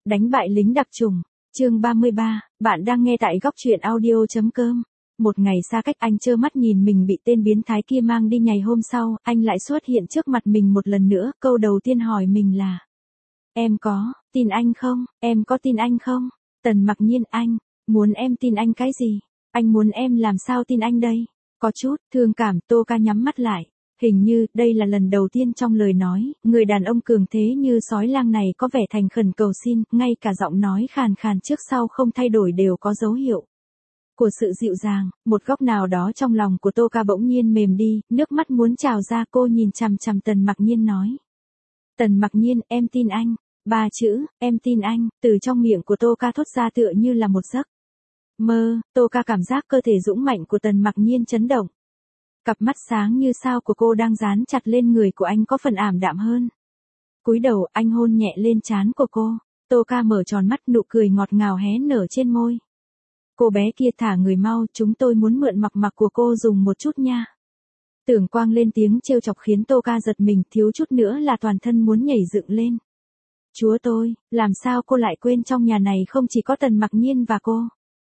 Đánh bại lính đặc chủng. Chương 33, bạn đang nghe tại góc truyện audio.com. Một ngày xa cách, anh trơ mắt nhìn mình bị tên biến thái kia mang đi. Ngày hôm sau, anh lại xuất hiện trước mặt mình một lần nữa. Câu đầu tiên hỏi mình là: em có tin anh không? Em có tin anh không? Tần Mặc Nhiên: anh muốn em tin anh cái gì? Anh muốn em làm sao tin anh đây? Có chút thương cảm, Tô Ca nhắm mắt lại. Hình như, đây là lần đầu tiên trong lời nói, người đàn ông cường thế như sói lang này có vẻ thành khẩn cầu xin, ngay cả giọng nói khàn khàn trước sau không thay đổi đều có dấu hiệu của sự dịu dàng. Một góc nào đó trong lòng của Tô Ca bỗng nhiên mềm đi, nước mắt muốn trào ra. Cô nhìn chằm chằm Tần Mặc Nhiên nói: Tần Mặc Nhiên, em tin anh. Ba chữ, em tin anh, từ trong miệng của Tô Ca thốt ra tựa như là một giấc mơ. Tô Ca cảm giác cơ thể dũng mạnh của Tần Mặc Nhiên chấn động. Cặp mắt sáng như sao của cô đang dán chặt lên người của anh có phần ảm đạm hơn. Cúi đầu, anh hôn nhẹ lên trán của cô. Tô Ca mở tròn mắt, nụ cười ngọt ngào hé nở trên môi. Cô bé kia, thả người mau, chúng tôi muốn mượn mặc của cô dùng một chút nha. Tưởng Quang lên tiếng trêu chọc khiến Tô Ca giật mình, thiếu chút nữa là toàn thân muốn nhảy dựng lên. Chúa tôi, làm sao cô lại quên trong nhà này không chỉ có Tần Mặc Nhiên và cô?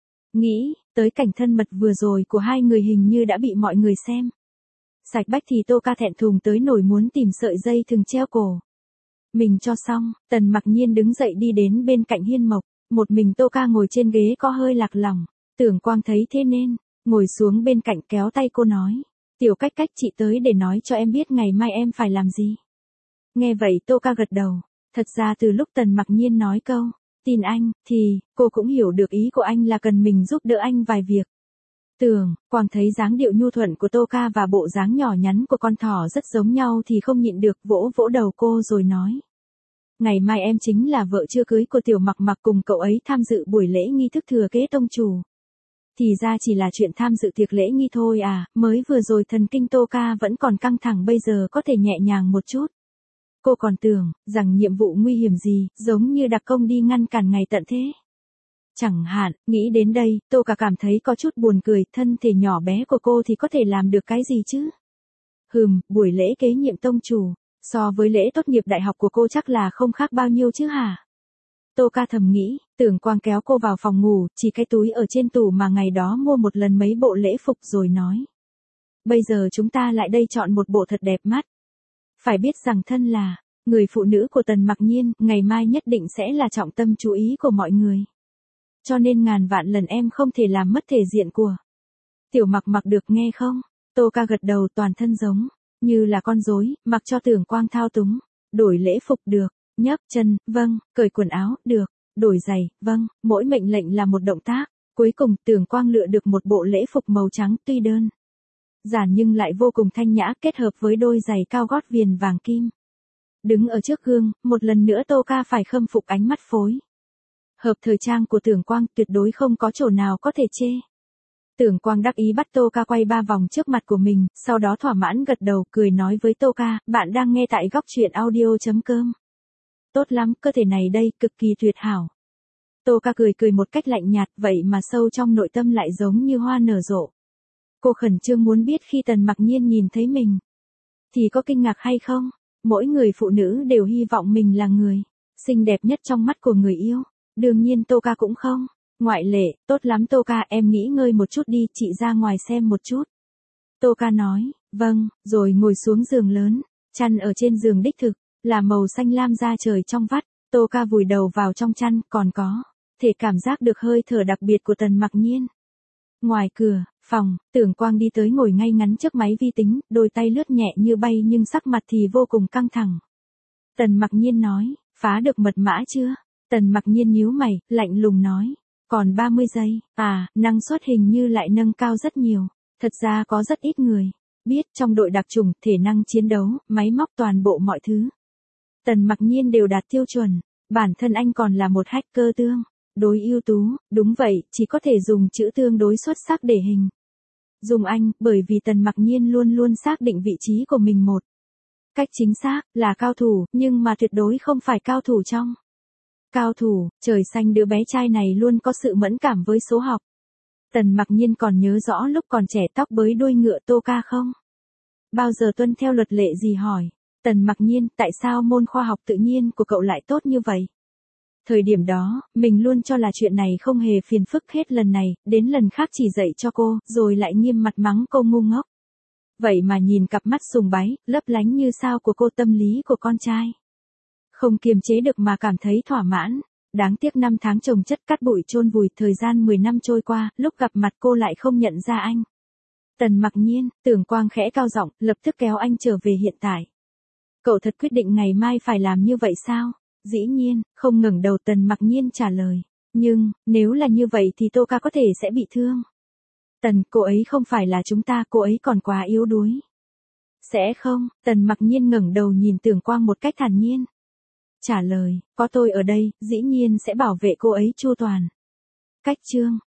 Nghĩ tới cảnh thân mật vừa rồi của hai người hình như đã bị mọi người xem sạch bách thì Tô Ca thẹn thùng tới nổi muốn tìm sợi dây thừng treo cổ mình cho xong. Tần Mặc Nhiên đứng dậy đi đến bên cạnh Hiên Mộc. Một mình Tô Ca ngồi trên ghế có hơi lạc lòng. Tưởng Quang thấy thế nên ngồi xuống bên cạnh kéo tay cô nói: Tiểu Cách Cách, chị tới để nói cho em biết ngày mai em phải làm gì. Nghe vậy Tô Ca gật đầu. Thật ra từ lúc Tần Mặc Nhiên nói câu tin anh, thì cô cũng hiểu được ý của anh là cần mình giúp đỡ anh vài việc. Tưởng Quang thấy dáng điệu nhu thuận của Tô Ca và bộ dáng nhỏ nhắn của con thỏ rất giống nhau thì không nhịn được vỗ vỗ đầu cô rồi nói: Ngày mai em chính là vợ chưa cưới của Tiểu Mặc, cùng cậu ấy tham dự buổi lễ nghi thức thừa kế tông chủ. Thì ra chỉ là chuyện tham dự tiệc lễ nghi thôi à, mới vừa rồi thần kinh Tô Ca vẫn còn căng thẳng, bây giờ có thể nhẹ nhàng một chút. Cô còn tưởng rằng nhiệm vụ nguy hiểm gì, giống như đặc công đi ngăn cản ngày tận thế. Chẳng hạn, nghĩ đến đây, Tô Ca cảm thấy có chút buồn cười, thân thể nhỏ bé của cô thì có thể làm được cái gì chứ? Buổi lễ kế nhiệm tông chủ, so với lễ tốt nghiệp đại học của cô chắc là không khác bao nhiêu chứ hả? Tô Ca thầm nghĩ. Tưởng Quang kéo cô vào phòng ngủ, chỉ cái túi ở trên tủ mà ngày đó mua một lần mấy bộ lễ phục rồi nói: Bây giờ chúng ta lại đây chọn một bộ thật đẹp mắt. Phải biết rằng thân là người phụ nữ của Tần Mặc Nhiên, ngày mai nhất định sẽ là trọng tâm chú ý của mọi người. Cho nên ngàn vạn lần em không thể làm mất thể diện của Tiểu Mặc, được nghe không? Tô Ca gật đầu, toàn thân giống như là con rối, mặc cho Tưởng Quang thao túng. Đổi lễ phục được, nhấc chân, vâng, cởi quần áo, được, đổi giày, vâng, mỗi mệnh lệnh là một động tác. Cuối cùng Tưởng Quang lựa được một bộ lễ phục màu trắng tuy đơn giản nhưng lại vô cùng thanh nhã, kết hợp với đôi giày cao gót viền vàng kim. Đứng ở trước gương, một lần nữa Tô Ca phải khâm phục ánh mắt phối hợp thời trang của Tưởng Quang, tuyệt đối không có chỗ nào có thể chê. Tưởng Quang đắc ý bắt Tô Ca quay 3 vòng trước mặt của mình, sau đó thỏa mãn gật đầu, cười nói với Tô Ca: Bạn đang nghe tại góc truyện audio.com. Tốt lắm, cơ thể này đây, cực kỳ tuyệt hảo. Tô Ca cười một cách lạnh nhạt, vậy mà sâu trong nội tâm lại giống như hoa nở rộ. Cô khẩn trương muốn biết khi Tần Mặc Nhiên nhìn thấy mình thì có kinh ngạc hay không. Mỗi người phụ nữ đều hy vọng mình là người xinh đẹp nhất trong mắt của người yêu. Đương nhiên Tô Ca cũng không ngoại lệ. Tốt lắm Tô Ca, em nghỉ ngơi một chút đi, chị ra ngoài xem một chút. Tô Ca nói: Vâng, rồi ngồi xuống giường lớn. Chăn ở trên giường đích thực là màu xanh lam da trời trong vắt. Tô Ca vùi đầu vào trong chăn, còn có thể cảm giác được hơi thở đặc biệt của Tần Mặc Nhiên. Ngoài cửa phòng, Tưởng Quang đi tới ngồi ngay ngắn trước máy vi tính, đôi tay lướt nhẹ như bay nhưng sắc mặt thì vô cùng căng thẳng. Tần Mặc Nhiên nói: Phá được mật mã chưa? Tần Mặc Nhiên nhíu mày, lạnh lùng nói: Còn 30 giây. À, năng suất hình như lại nâng cao rất nhiều. Thật ra có rất ít người biết trong đội đặc chủng, thể năng chiến đấu, máy móc, toàn bộ mọi thứ Tần Mặc Nhiên đều đạt tiêu chuẩn. Bản thân anh còn là một hacker tương đối ưu tú. Đúng vậy, chỉ có thể dùng chữ tương đối xuất sắc để hình dung anh, bởi vì Tần Mặc Nhiên luôn luôn xác định vị trí của mình một cách chính xác, là cao thủ, nhưng mà tuyệt đối không phải cao thủ trong cao thủ. Trời xanh, đứa bé trai này luôn có sự mẫn cảm với số học. Tần Mặc Nhiên còn nhớ rõ lúc còn trẻ tóc bới đuôi ngựa Tô Ca không bao giờ tuân theo luật lệ gì hỏi: Tần Mặc Nhiên, tại sao môn khoa học tự nhiên của cậu lại tốt như vậy? Thời điểm đó, mình luôn cho là chuyện này không hề phiền phức, hết lần này, đến lần khác chỉ dạy cho cô, rồi lại nghiêm mặt mắng cô ngu ngốc. Vậy mà nhìn cặp mắt sùng bái, lấp lánh như sao của cô, tâm lý của con trai. Không kiềm chế được mà cảm thấy thỏa mãn. Đáng tiếc năm tháng chồng chất cát bụi chôn vùi, thời gian 10 năm trôi qua, lúc gặp mặt cô lại không nhận ra anh. Tần Mặc Nhiên, Tưởng Quang khẽ cao giọng, lập tức kéo anh trở về hiện tại. Cậu thật quyết định ngày mai phải làm như vậy sao? Dĩ nhiên, không ngẩng đầu, Tần Mặc Nhiên trả lời. Nhưng, nếu là như vậy thì Tô Ca có thể sẽ bị thương. Tần, cô ấy không phải là chúng ta, cô ấy còn quá yếu đuối. Sẽ không, Tần Mặc Nhiên ngẩng đầu nhìn Tưởng Quang một cách thản nhiên. Trả lời, có tôi ở đây, dĩ nhiên sẽ bảo vệ cô ấy chu toàn. Cách chương